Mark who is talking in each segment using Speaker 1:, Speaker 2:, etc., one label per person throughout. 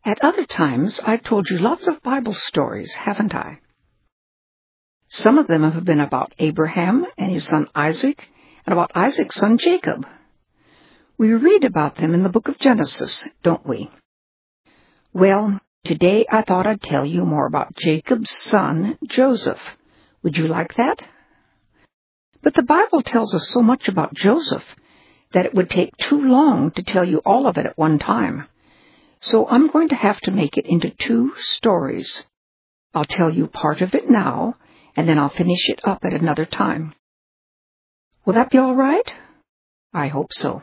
Speaker 1: At other times, I've told you lots of Bible stories, haven't I? Some of them have been about Abraham and his son Isaac, and about Isaac's son Jacob. We read about them in the book of Genesis, don't we? Well, today I thought I'd tell you more about Jacob's son, Joseph. Would you like that? But the Bible tells us so much about Joseph that it would take too long to tell you all of it at one time. So I'm going to have to make it into 2 stories. I'll tell you part of it now, and then I'll finish it up at another time. Will that be all right? I hope so.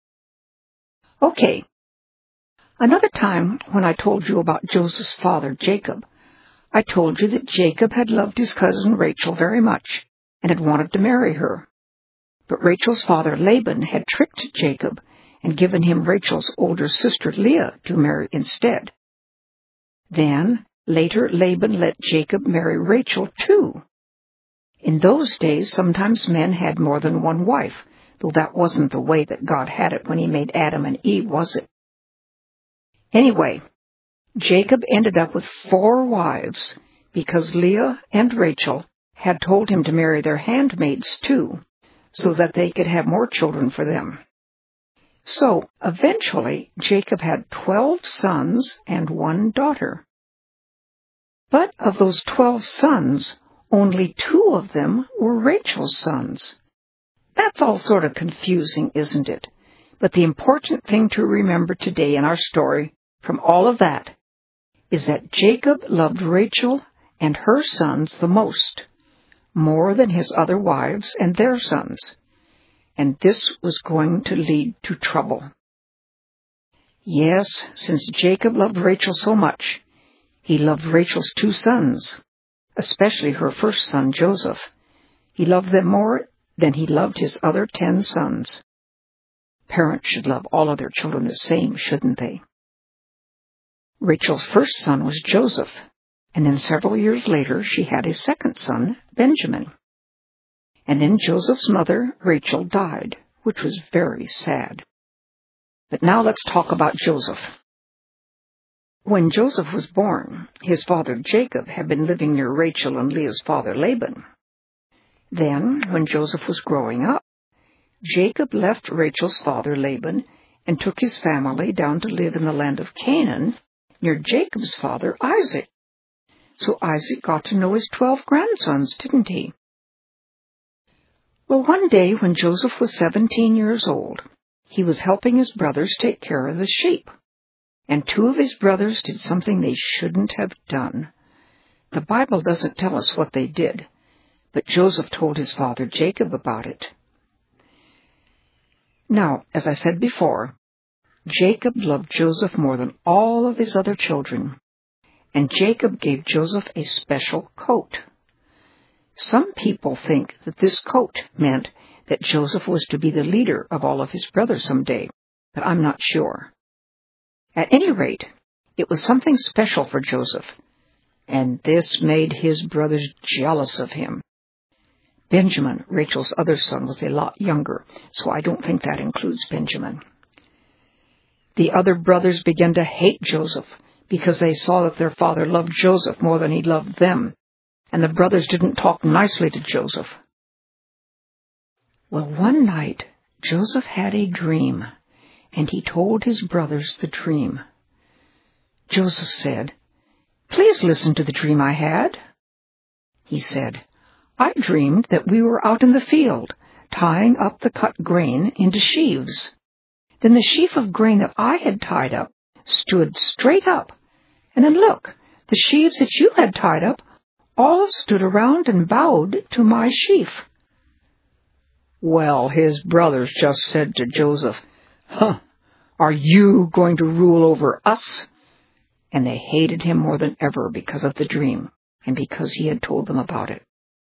Speaker 1: Okay. Another time when I told you about Joseph's father, Jacob, I told you that Jacob had loved his cousin Rachel very much and had wanted to marry her. But Rachel's father, Laban, had tricked Jacob and given him Rachel's older sister, Leah, to marry instead. Then, later, Laban let Jacob marry Rachel, too. In those days, sometimes men had more than one wife, though that wasn't the way that God had it when he made Adam and Eve, was it? Anyway, Jacob ended up with 4 wives because Leah and Rachel had told him to marry their handmaids, too, so that they could have more children for them. So, eventually, Jacob had 12 sons and 1 daughter. But of those 12 sons, only 2 of them were Rachel's sons. That's all sort of confusing, isn't it? But the important thing to remember today in our story from all of that is that Jacob loved Rachel and her sons the most, more than his other wives and their sons. And this was going to lead to trouble. Yes, since Jacob loved Rachel so much, he loved Rachel's 2 sons, especially her first son, Joseph. He loved them more than he loved his other 10 sons. Parents should love all of their children the same, shouldn't they? Rachel's first son was Joseph, and then several years later she had his second son, Benjamin. And then Joseph's mother, Rachel, died, which was very sad. But now let's talk about Joseph. When Joseph was born, his father Jacob had been living near Rachel and Leah's father Laban. Then, when Joseph was growing up, Jacob left Rachel's father Laban and took his family down to live in the land of Canaan near Jacob's father Isaac. So Isaac got to know his 12 grandsons, didn't he? Well, one day when Joseph was 17 years old, he was helping his brothers take care of the sheep. And 2 of his brothers did something they shouldn't have done. The Bible doesn't tell us what they did, but Joseph told his father Jacob about it. Now, as I said before, Jacob loved Joseph more than all of his other children, and Jacob gave Joseph a special coat. Some people think that this coat meant that Joseph was to be the leader of all of his brothers someday, but I'm not sure. At any rate, it was something special for Joseph, and this made his brothers jealous of him. Benjamin, Rachel's other son, was a lot younger, so I don't think that includes Benjamin. The other brothers began to hate Joseph because they saw that their father loved Joseph more than he loved them, and the brothers didn't talk nicely to Joseph. Well, one night, Joseph had a dream, and he told his brothers the dream. Joseph said, "Please listen to the dream I had." He said, "I dreamed that we were out in the field, tying up the cut grain into sheaves. Then the sheaf of grain that I had tied up stood straight up, and then look, the sheaves that you had tied up all stood around and bowed to my sheaf." Well, his brothers just said to Joseph, "Are you going to rule over us?" And they hated him more than ever because of the dream and because he had told them about it.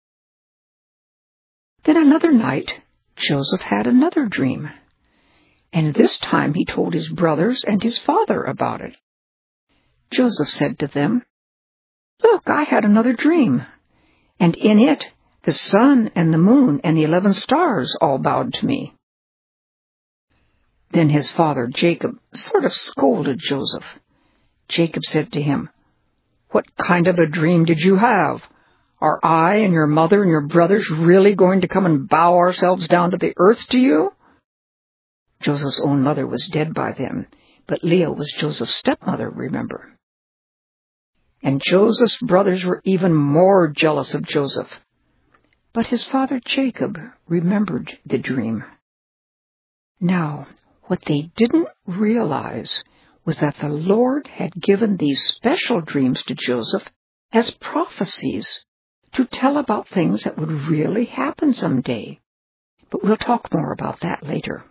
Speaker 1: Then another night, Joseph had another dream, and this time he told his brothers and his father about it. Joseph said to them, "Look, I had another dream, and in it the sun and the moon and the 11 stars all bowed to me." Then his father Jacob sort of scolded Joseph. Jacob said to him, "What kind of a dream did you have? Are I and your mother and your brothers really going to come and bow ourselves down to the earth to you?" Joseph's own mother was dead by then, but Leah was Joseph's stepmother, remember. And Joseph's brothers were even more jealous of Joseph. But his father Jacob remembered the dream. Now, what they didn't realize was that the Lord had given these special dreams to Joseph as prophecies to tell about things that would really happen someday. But we'll talk more about that later.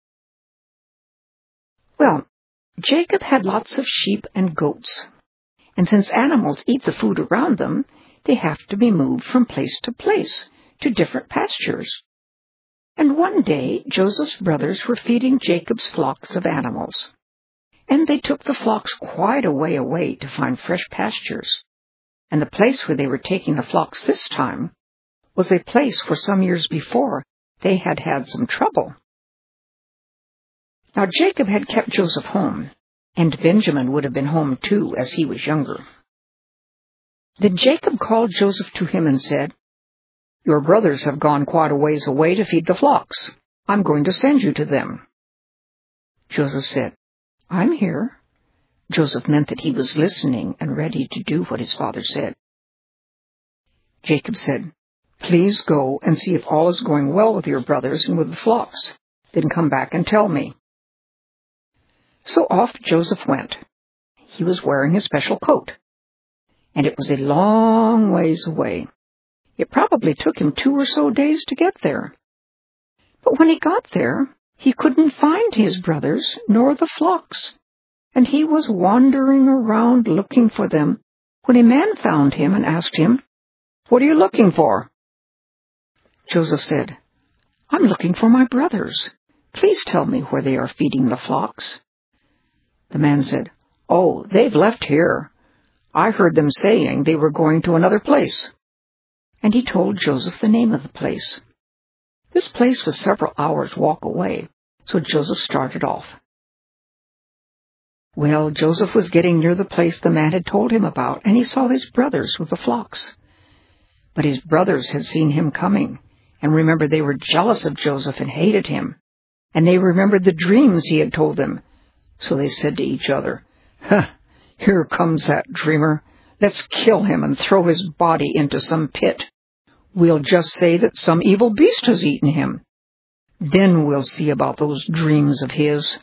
Speaker 1: Well, Jacob had lots of sheep and goats, and since animals eat the food around them, they have to be moved from place to different pastures. And one day, Joseph's brothers were feeding Jacob's flocks of animals, and they took the flocks quite a way away to find fresh pastures. And the place where they were taking the flocks this time was a place where some years before they had had some trouble. Now Jacob had kept Joseph home, and Benjamin would have been home too, as he was younger. Then Jacob called Joseph to him and said, "Your brothers have gone quite a ways away to feed the flocks. I'm going to send you to them." Joseph said, "I'm here." Joseph meant that he was listening and ready to do what his father said. Jacob said, "Please go and see if all is going well with your brothers and with the flocks. Then come back and tell me." So off Joseph went. He was wearing his special coat, and it was a long ways away. It probably took him 2 or so days to get there. But when he got there, he couldn't find his brothers nor the flocks, and he was wandering around looking for them when a man found him and asked him, "What are you looking for?" Joseph said, "I'm looking for my brothers. Please tell me where they are feeding the flocks." The man said, "Oh, they've left here. I heard them saying they were going to another place." And he told Joseph the name of the place. This place was several hours' walk away, so Joseph started off. Well, Joseph was getting near the place the man had told him about, and he saw his brothers with the flocks. But his brothers had seen him coming, and remembered they were jealous of Joseph and hated him, and they remembered the dreams he had told them. So they said to each other, "Here comes that dreamer. Let's kill him and throw his body into some pit. We'll just say that some evil beast has eaten him. Then we'll see about those dreams of his."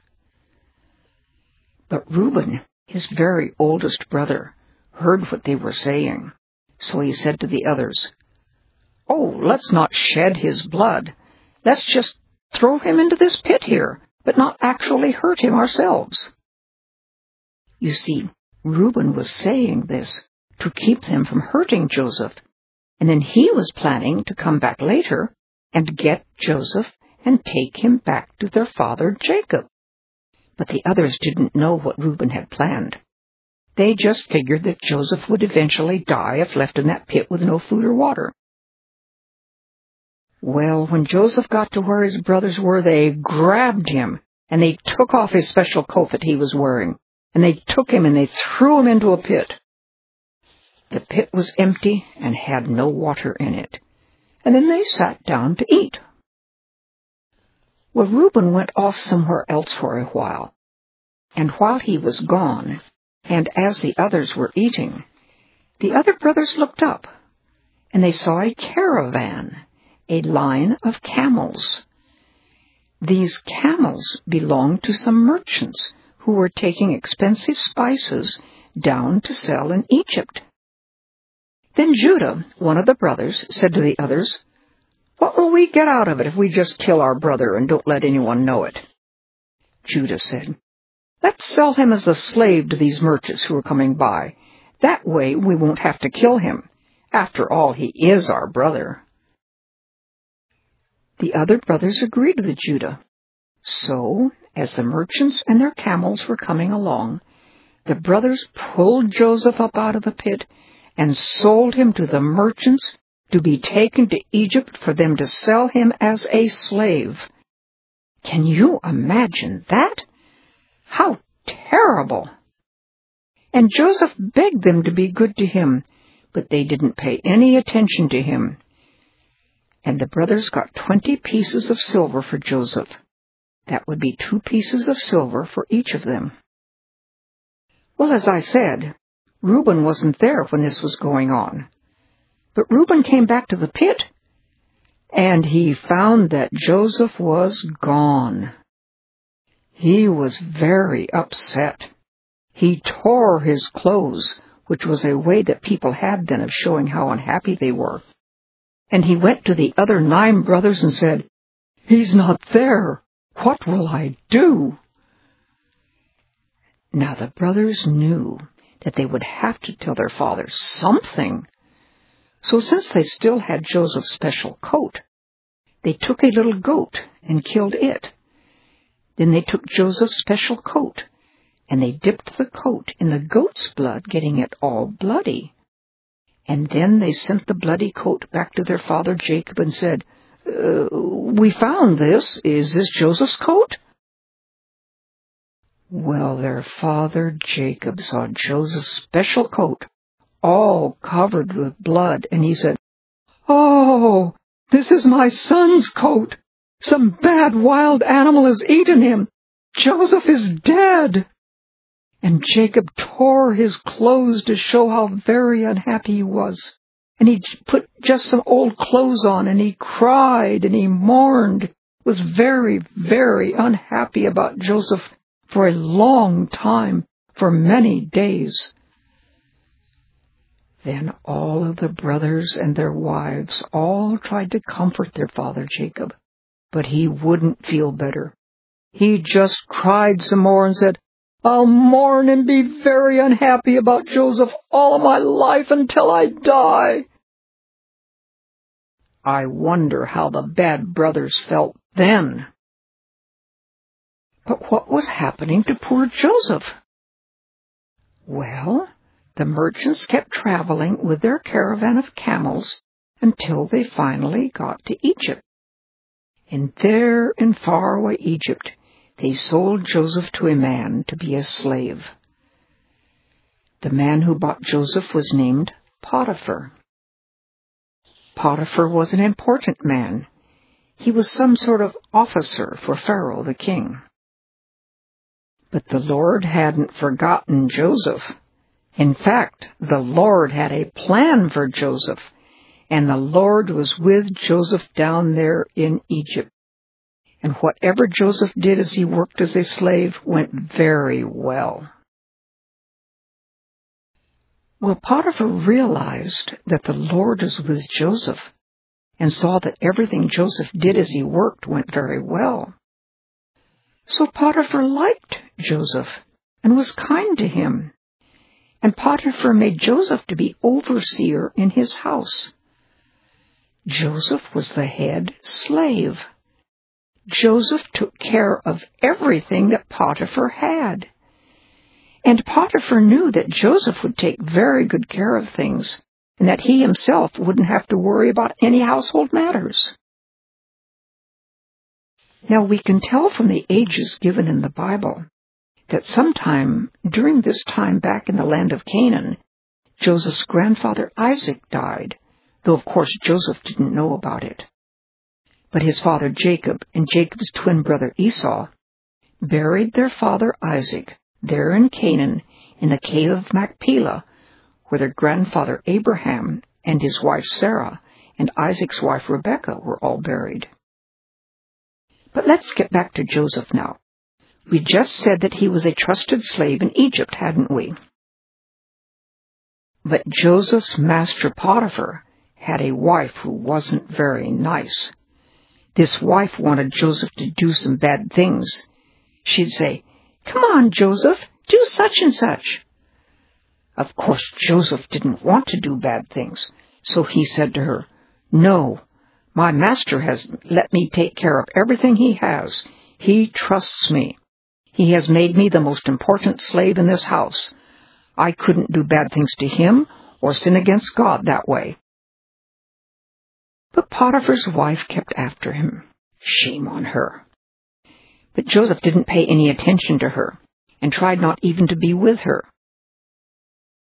Speaker 1: But Reuben, his very oldest brother, heard what they were saying. So he said to the others, "Oh, let's not shed his blood. Let's just throw him into this pit here, but not actually hurt him ourselves." You see, Reuben was saying this to keep them from hurting Joseph, and then he was planning to come back later and get Joseph and take him back to their father Jacob. But the others didn't know what Reuben had planned. They just figured that Joseph would eventually die if left in that pit with no food or water. Well, when Joseph got to where his brothers were, they grabbed him, and they took off his special coat that he was wearing, and they took him and they threw him into a pit. The pit was empty and had no water in it, and then they sat down to eat. Well, Reuben went off somewhere else for a while, and while he was gone, and as the others were eating, the other brothers looked up, and they saw a caravan, a line of camels. These camels belonged to some merchants who were taking expensive spices down to sell in Egypt. Then Judah, one of the brothers, said to the others, "What will we get out of it if we just kill our brother and don't let anyone know it?" Judah said, "Let's sell him as a slave to these merchants who are coming by. That way we won't have to kill him. After all, he is our brother." The other brothers agreed with Judah. So, as the merchants and their camels were coming along, the brothers pulled Joseph up out of the pit and sold him to the merchants to be taken to Egypt for them to sell him as a slave. Can you imagine that? How terrible! And Joseph begged them to be good to him, but they didn't pay any attention to him. And the brothers got 20 pieces of silver for Joseph. That would be 2 pieces of silver for each of them. Well, as I said, Reuben wasn't there when this was going on. But Reuben came back to the pit, and he found that Joseph was gone. He was very upset. He tore his clothes, which was a way that people had then of showing how unhappy they were. And he went to the other 9 brothers and said, "He's not there. What will I do?" Now the brothers knew that they would have to tell their father something. So since they still had Joseph's special coat, they took a little goat and killed it. Then they took Joseph's special coat, and they dipped the coat in the goat's blood, getting it all bloody. And then they sent the bloody coat back to their father Jacob and said, "We found this. Is this Joseph's coat?" Well, their father Jacob saw Joseph's special coat all covered with blood, and he said, "Oh, this is my son's coat. Some bad wild animal has eaten him. Joseph is dead." And Jacob tore his clothes to show how very unhappy he was. And he put just some old clothes on, and he cried and he mourned, was very, very unhappy about Joseph for a long time, for many days. Then all of the brothers and their wives all tried to comfort their father Jacob, but he wouldn't feel better. He just cried some more and said, "I'll mourn and be very unhappy about Joseph all my life until I die." I wonder how the bad brothers felt then. But what was happening to poor Joseph? Well, the merchants kept traveling with their caravan of camels until they finally got to Egypt. And there in faraway Egypt, they sold Joseph to a man to be a slave. The man who bought Joseph was named Potiphar. Potiphar was an important man. He was some sort of officer for Pharaoh the king. But the Lord hadn't forgotten Joseph. In fact, the Lord had a plan for Joseph, and the Lord was with Joseph down there in Egypt. And whatever Joseph did as he worked as a slave went very well. Well, Potiphar realized that the Lord was with Joseph and saw that everything Joseph did as he worked went very well. So Potiphar liked Joseph and was kind to him. And Potiphar made Joseph to be overseer in his house. Joseph was the head slave. Joseph took care of everything that Potiphar had. And Potiphar knew that Joseph would take very good care of things, and that he himself wouldn't have to worry about any household matters. Now we can tell from the ages given in the Bible that sometime during this time back in the land of Canaan, Joseph's grandfather Isaac died, though of course Joseph didn't know about it. But his father Jacob and Jacob's twin brother Esau buried their father Isaac there in Canaan in the cave of Machpelah, where their grandfather Abraham and his wife Sarah and Isaac's wife Rebekah were all buried. But let's get back to Joseph now. We just said that he was a trusted slave in Egypt, hadn't we? But Joseph's master Potiphar had a wife who wasn't very nice. This wife wanted Joseph to do some bad things. She'd say, "Come on, Joseph, do such and such." Of course, Joseph didn't want to do bad things, so he said to her, "No, my master has let me take care of everything he has. He trusts me. He has made me the most important slave in this house. I couldn't do bad things to him or sin against God that way." But Potiphar's wife kept after him. Shame on her. But Joseph didn't pay any attention to her and tried not even to be with her.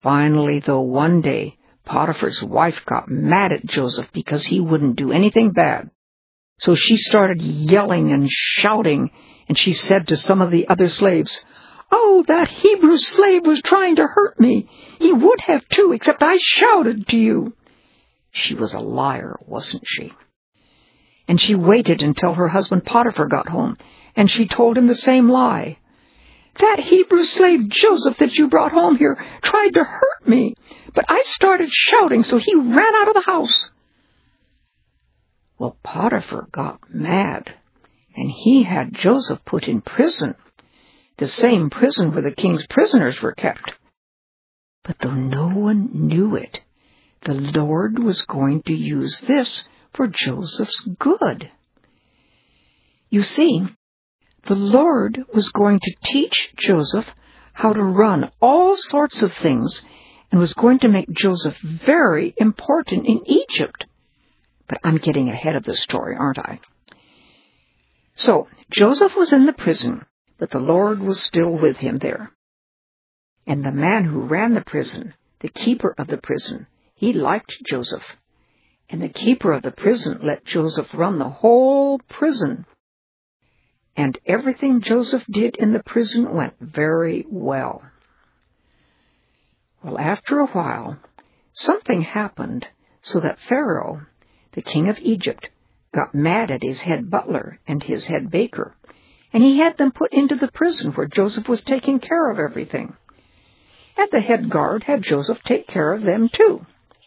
Speaker 1: Finally, though, one day, Potiphar's wife got mad at Joseph because he wouldn't do anything bad. So she started yelling and shouting, and she said to some of the other slaves, "Oh, that Hebrew slave was trying to hurt me. He would have too, except I shouted to you." She was a liar, wasn't she? And she waited until her husband Potiphar got home, and she told him the same lie. "That Hebrew slave Joseph that you brought home here tried to hurt me, but I started shouting, so he ran out of the house." Well, Potiphar got mad, and he had Joseph put in prison, the same prison where the king's prisoners were kept. But though no one knew it, the Lord was going to use this for Joseph's good. You see, the Lord was going to teach Joseph how to run all sorts of things and was going to make Joseph very important in Egypt. But I'm getting ahead of the story, aren't I? So, Joseph was in the prison, but the Lord was still with him there. And the man who ran the prison, the keeper of the prison, he liked Joseph. And the keeper of the prison let Joseph run the whole prison. And everything Joseph did in the prison went very well. Well, after a while, something happened so that Pharaoh, the king of Egypt, got mad at his head butler and his head baker, and he had them put into the prison where Joseph was taking care of everything. And the head guard had Joseph take care of them too.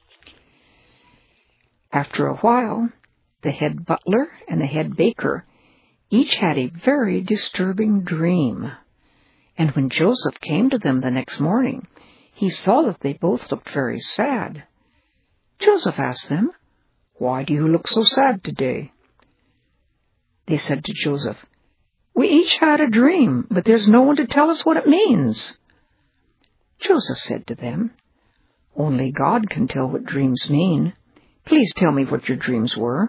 Speaker 1: After a while, the head butler and the head baker each had a very disturbing dream. And when Joseph came to them the next morning, he saw that they both looked very sad. Joseph asked them, "Why do you look so sad today?" They said to Joseph, "We each had a dream, but there's no one to tell us what it means." Joseph said to them, "Only God can tell what dreams mean. Please tell me what your dreams were."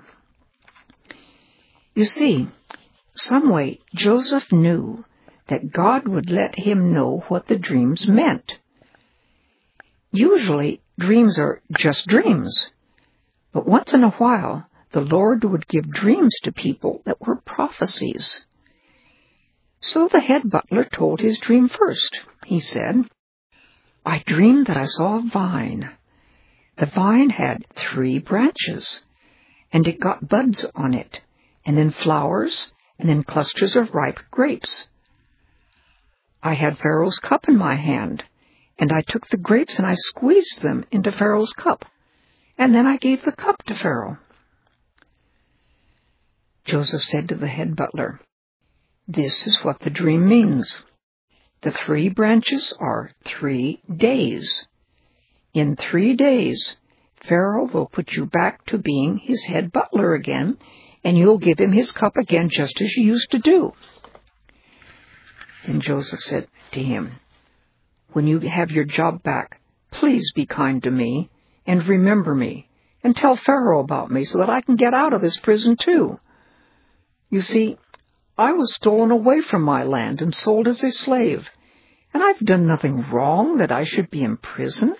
Speaker 1: You see, some way Joseph knew that God would let him know what the dreams meant. Usually, dreams are just dreams. But once in a while, the Lord would give dreams to people that were prophecies. So the head butler told his dream first. He said, "I dreamed that I saw a vine. The vine had 3 branches, and it got buds on it, and then flowers, and then clusters of ripe grapes. I had Pharaoh's cup in my hand, and I took the grapes and I squeezed them into Pharaoh's cup, and then I gave the cup to Pharaoh." Joseph said to the head butler, "This is what the dream means. The 3 branches are 3 days. In 3 days, Pharaoh will put you back to being his head butler again, and you'll give him his cup again just as you used to do." And Joseph said to him, "When you have your job back, please be kind to me and remember me and tell Pharaoh about me so that I can get out of this prison too. You see, I was stolen away from my land and sold as a slave, and I've done nothing wrong that I should be in prison."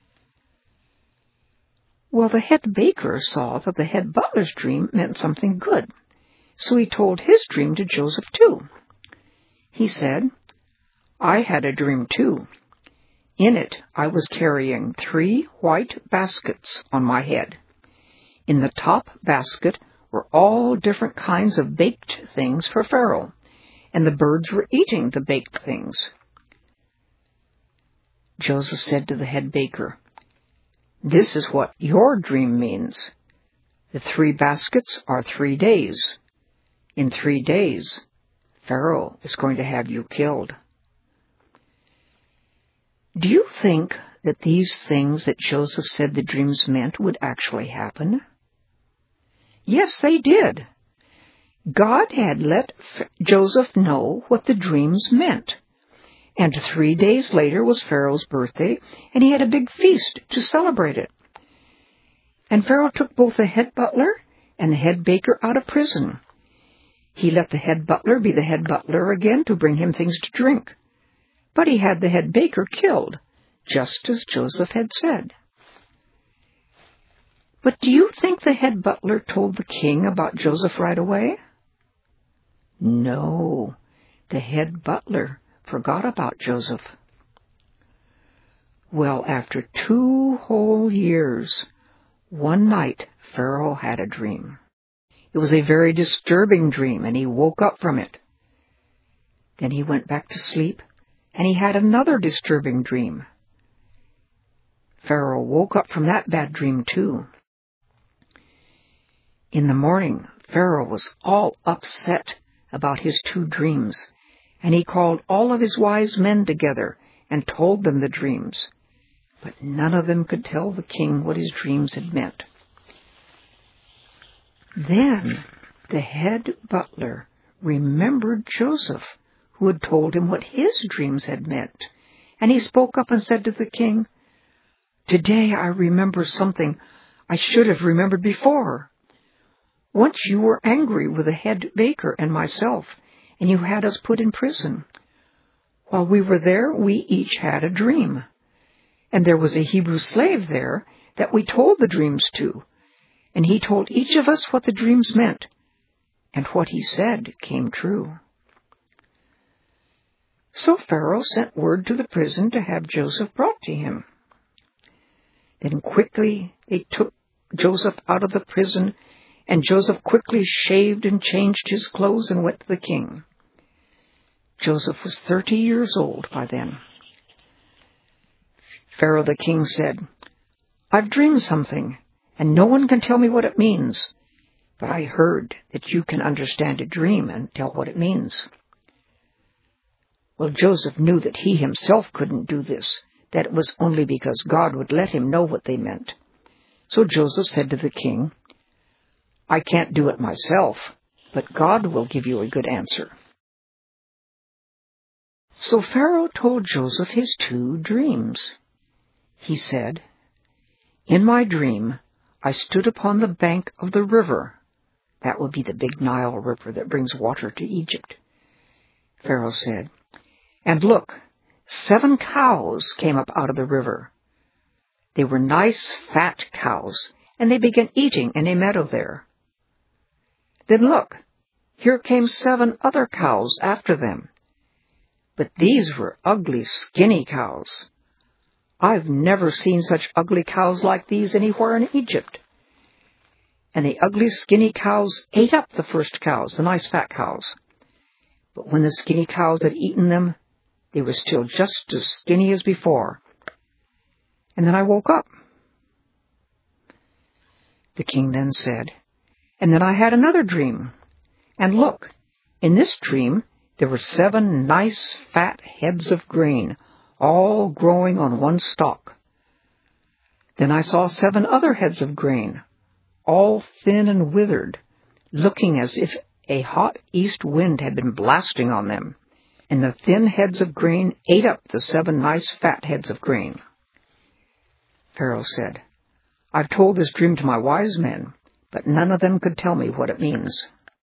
Speaker 1: Well, the head baker saw that the head butler's dream meant something good, so he told his dream to Joseph too. He said, "I had a dream too. In it, I was carrying 3 white baskets on my head. In the top basket were all different kinds of baked things for Pharaoh, and the birds were eating the baked things." Joseph said to the head baker, "This is what your dream means. The 3 baskets are 3 days. In 3 days, Pharaoh is going to have you killed." Do you think that these things that Joseph said the dreams meant would actually happen? Yes, they did. God had let Joseph know what the dreams meant. And 3 days later was Pharaoh's birthday, and he had a big feast to celebrate it. And Pharaoh took both the head butler and the head baker out of prison. He let the head butler be the head butler again to bring him things to drink. But he had the head baker killed, just as Joseph had said. But do you think the head butler told the king about Joseph right away? No, the head butler forgot about Joseph. Well, after 2 whole years, one night Pharaoh had a dream. It was a very disturbing dream, and he woke up from it. Then he went back to sleep, and he had another disturbing dream. Pharaoh woke up from that bad dream too. In the morning, Pharaoh was all upset about his 2 dreams, and he called all of his wise men together and told them the dreams. But none of them could tell the king what his dreams had meant. Then the head butler remembered Joseph, who had told him what his dreams had meant, and he spoke up and said to the king, "Today I remember something I should have remembered before. Once you were angry with the head baker and myself, and you had us put in prison. While we were there, we each had a dream. And there was a Hebrew slave there that we told the dreams to, and he told each of us what the dreams meant, and what he said came true." So Pharaoh sent word to the prison to have Joseph brought to him. Then quickly they took Joseph out of the prison, and Joseph quickly shaved and changed his clothes and went to the king. Joseph was 30 years old by then. Pharaoh the king said, "I've dreamed something, and no one can tell me what it means. But I heard that you can understand a dream and tell what it means." Well, Joseph knew that he himself couldn't do this, that it was only because God would let him know what they meant. So Joseph said to the king, "I can't do it myself, but God will give you a good answer." So Pharaoh told Joseph his 2 dreams. He said, "In my dream, I stood upon the bank of the river." That would be the big Nile River that brings water to Egypt. Pharaoh said, "And look, 7 cows came up out of the river. They were nice, fat cows, and they began eating in a meadow there. Then look, here came 7 other cows after them. But these were ugly, skinny cows. I've never seen such ugly cows like these anywhere in Egypt. And the ugly, skinny cows ate up the first cows, the nice, fat cows. But when the skinny cows had eaten them, they were still just as skinny as before. And then I woke up." The king then said, "And then I had another dream. And look, in this dream there were 7 nice, fat heads of grain, all growing on one stalk. Then I saw 7 other heads of grain, all thin and withered, looking as if a hot east wind had been blasting on them. And the thin heads of grain ate up the 7 nice fat heads of grain." Pharaoh said, "I've told this dream to my wise men, but none of them could tell me what it means."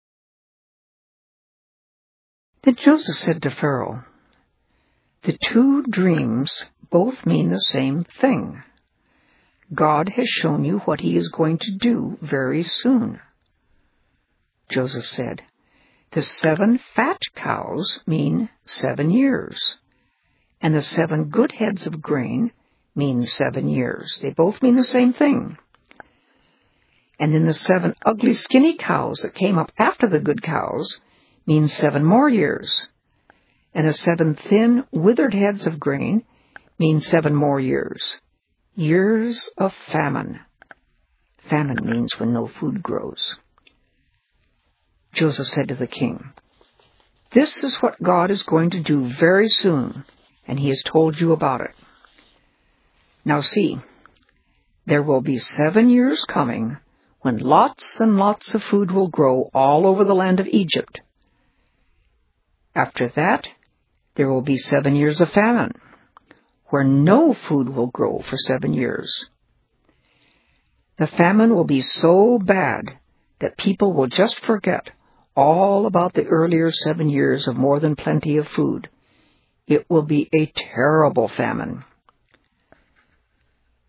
Speaker 1: Then Joseph said to Pharaoh, "The 2 dreams both mean the same thing. God has shown you what he is going to do very soon." Joseph said, "The 7 fat cows mean 7 years, and the 7 good heads of grain mean 7 years. They both mean the same thing. And then the 7 ugly, skinny cows that came up after the good cows mean 7 more years. And the 7 thin, withered heads of grain mean 7 more years. Years of famine." Famine means when no food grows. Joseph said to the king, "This is what God is going to do very soon, and he has told you about it. Now see, there will be 7 years coming when lots and lots of food will grow all over the land of Egypt. After that, there will be 7 years of famine, where no food will grow for 7 years. The famine will be so bad that people will just forget all about the earlier 7 years of more than plenty of food. It will be a terrible famine.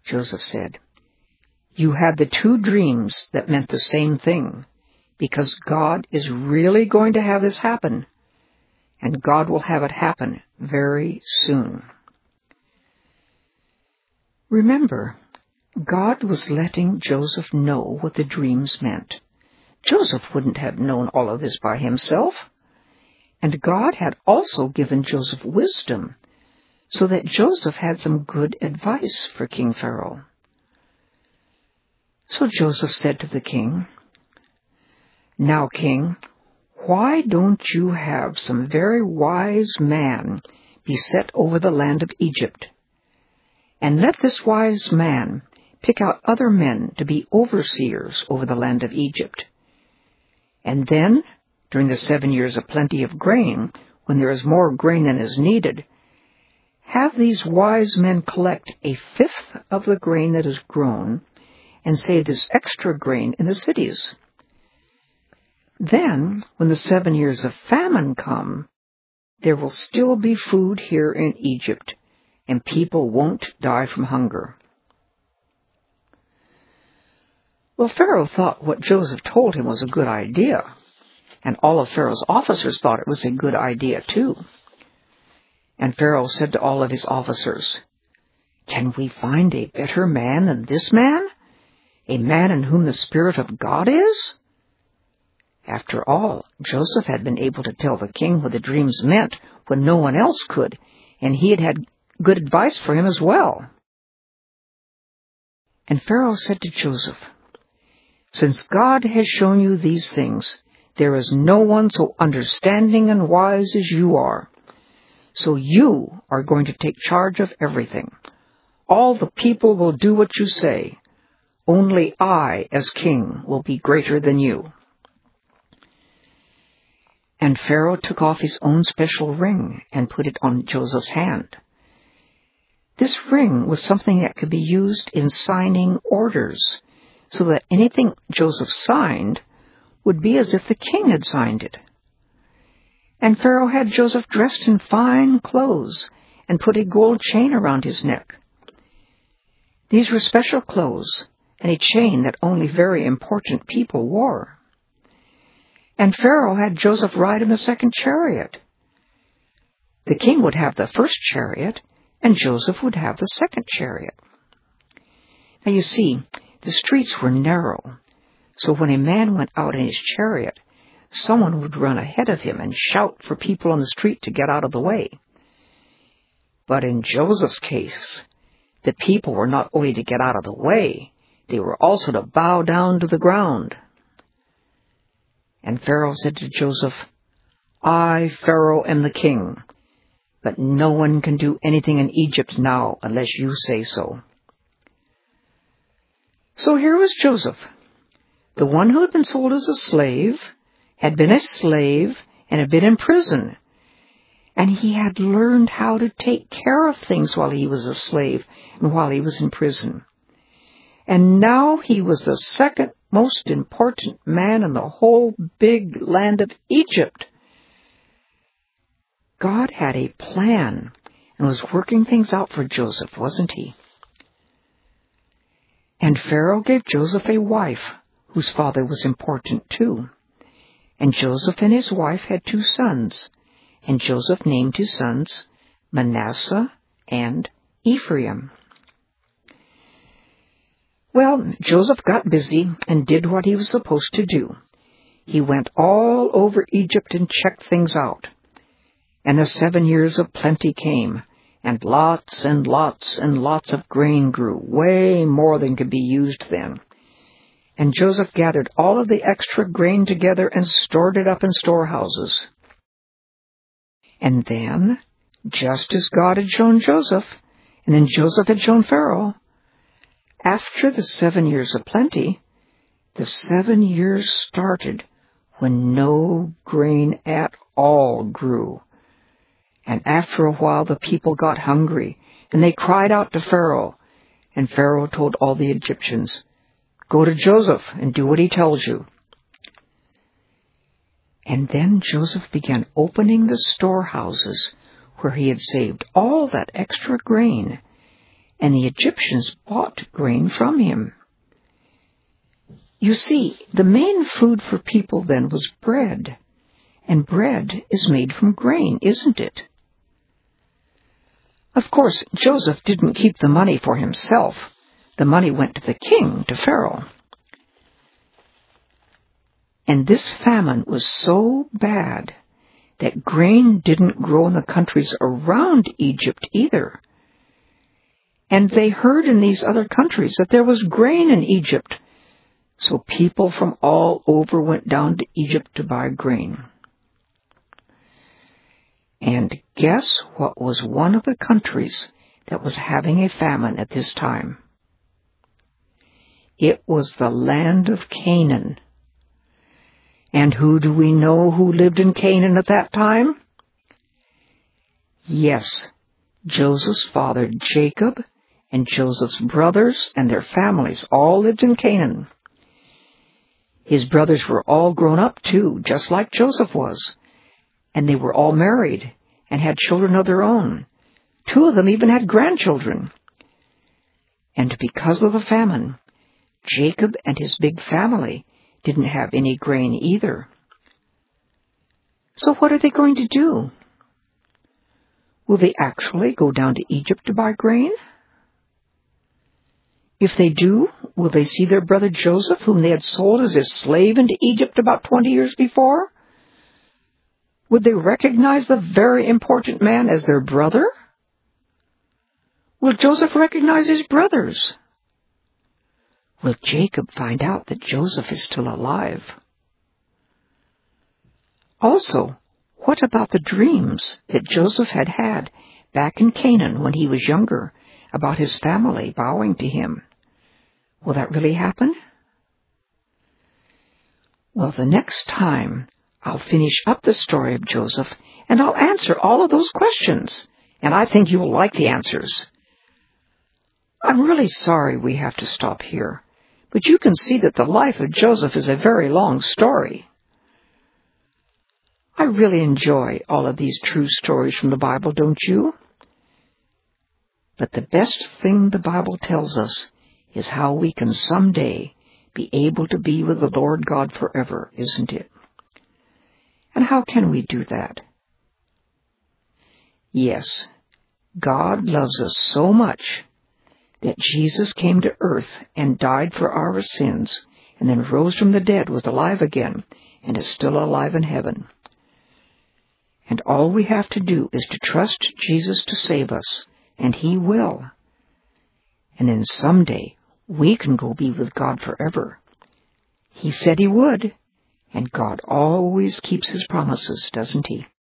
Speaker 1: Joseph said, "You had the two dreams that meant the same thing, because God is really going to have this happen, and God will have it happen very soon." Remember, God was letting Joseph know what the dreams meant. Joseph wouldn't have known all of this by himself. And God had also given Joseph wisdom, so that Joseph had some good advice for King Pharaoh. So Joseph said to the king, "Now, king, why don't you have some very wise man be set over the land of Egypt? And let this wise man pick out other men to be overseers over the land of Egypt. And then, during the 7 years of plenty of grain, when there is more grain than is needed, have these wise men collect a fifth of the grain that is grown and save this extra grain in the cities. Then, when the 7 years of famine come, there will still be food here in Egypt, and people won't die from hunger." Well, Pharaoh thought what Joseph told him was a good idea, and all of Pharaoh's officers thought it was a good idea too. And Pharaoh said to all of his officers, "Can we find a better man than this man? A man in whom the Spirit of God is?" After all, Joseph had been able to tell the king what the dreams meant when no one else could, and he had had good advice for him as well. And Pharaoh said to Joseph, "Since God has shown you these things, there is no one so understanding and wise as you are. So you are going to take charge of everything. All the people will do what you say. Only I, as king, will be greater than you." And Pharaoh took off his own special ring and put it on Joseph's hand. This ring was something that could be used in signing orders, so that anything Joseph signed would be as if the king had signed it. And Pharaoh had Joseph dressed in fine clothes and put a gold chain around his neck. These were special clothes and a chain that only very important people wore. And Pharaoh had Joseph ride in the second chariot. The king would have the first chariot, and Joseph would have the second chariot. Now you see, the streets were narrow, so when a man went out in his chariot, someone would run ahead of him and shout for people on the street to get out of the way. But in Joseph's case, the people were not only to get out of the way, they were also to bow down to the ground. And Pharaoh said to Joseph, "I, Pharaoh, am the king, but no one can do anything in Egypt now unless you say so." So here was Joseph, the one who had been sold as a slave, had been a slave, and had been in prison. And he had learned how to take care of things while he was a slave and while he was in prison. And now he was the second most important man in the whole big land of Egypt. God had a plan and was working things out for Joseph, wasn't he? And Pharaoh gave Joseph a wife whose father was important too. And Joseph and his wife had 2 sons, and Joseph named his sons Manasseh and Ephraim. Well, Joseph got busy and did what he was supposed to do. He went all over Egypt and checked things out. And the 7 years of plenty came, and lots and lots and lots of grain grew, way more than could be used then. And Joseph gathered all of the extra grain together and stored it up in storehouses. And then, just as God had shown Joseph, and then Joseph had shown Pharaoh, after the 7 years of plenty, the 7 years started when no grain at all grew. And after a while the people got hungry, and they cried out to Pharaoh. And Pharaoh told all the Egyptians, "Go to Joseph and do what he tells you." And then Joseph began opening the storehouses where he had saved all that extra grain. and the Egyptians bought grain from him. You see, the main food for people then was bread, and bread is made from grain, isn't it? Of course, Joseph didn't keep the money for himself. The money went to the king, to Pharaoh. And this famine was so bad that grain didn't grow in the countries around Egypt either. And they heard in these other countries that there was grain in Egypt. So people from all over went down to Egypt to buy grain. And guess what was one of the countries that was having a famine at this time? It was the land of Canaan. And who do we know who lived in Canaan at that time? Yes, Joseph's father Jacob and Joseph's brothers and their families all lived in Canaan. His brothers were all grown up too, just like Joseph was. And they were all married and had children of their own. 2 of them even had grandchildren. And because of the famine, Jacob and his big family didn't have any grain either. So what are they going to do? Will they actually go down to Egypt to buy grain? If they do, will they see their brother Joseph, whom they had sold as a slave into Egypt about 20 years before? Would they recognize the very important man as their brother? Will Joseph recognize his brothers? Will Jacob find out that Joseph is still alive? Also, what about the dreams that Joseph had had back in Canaan when he was younger about his family bowing to him? Will that really happen? Well, the next time I'll finish up the story of Joseph and I'll answer all of those questions, and I think you will like the answers. I'm really sorry we have to stop here, but you can see that the life of Joseph is a very long story. I really enjoy all of these true stories from the Bible, don't you? But the best thing the Bible tells us is how we can someday be able to be with the Lord God forever, isn't it? And how can we do that? Yes, God loves us so much that Jesus came to earth and died for our sins, and then rose from the dead, was alive again, and is still alive in heaven. And all we have to do is to trust Jesus to save us, and He will. And then someday we can go be with God forever. He said He would, and God always keeps His promises, doesn't He?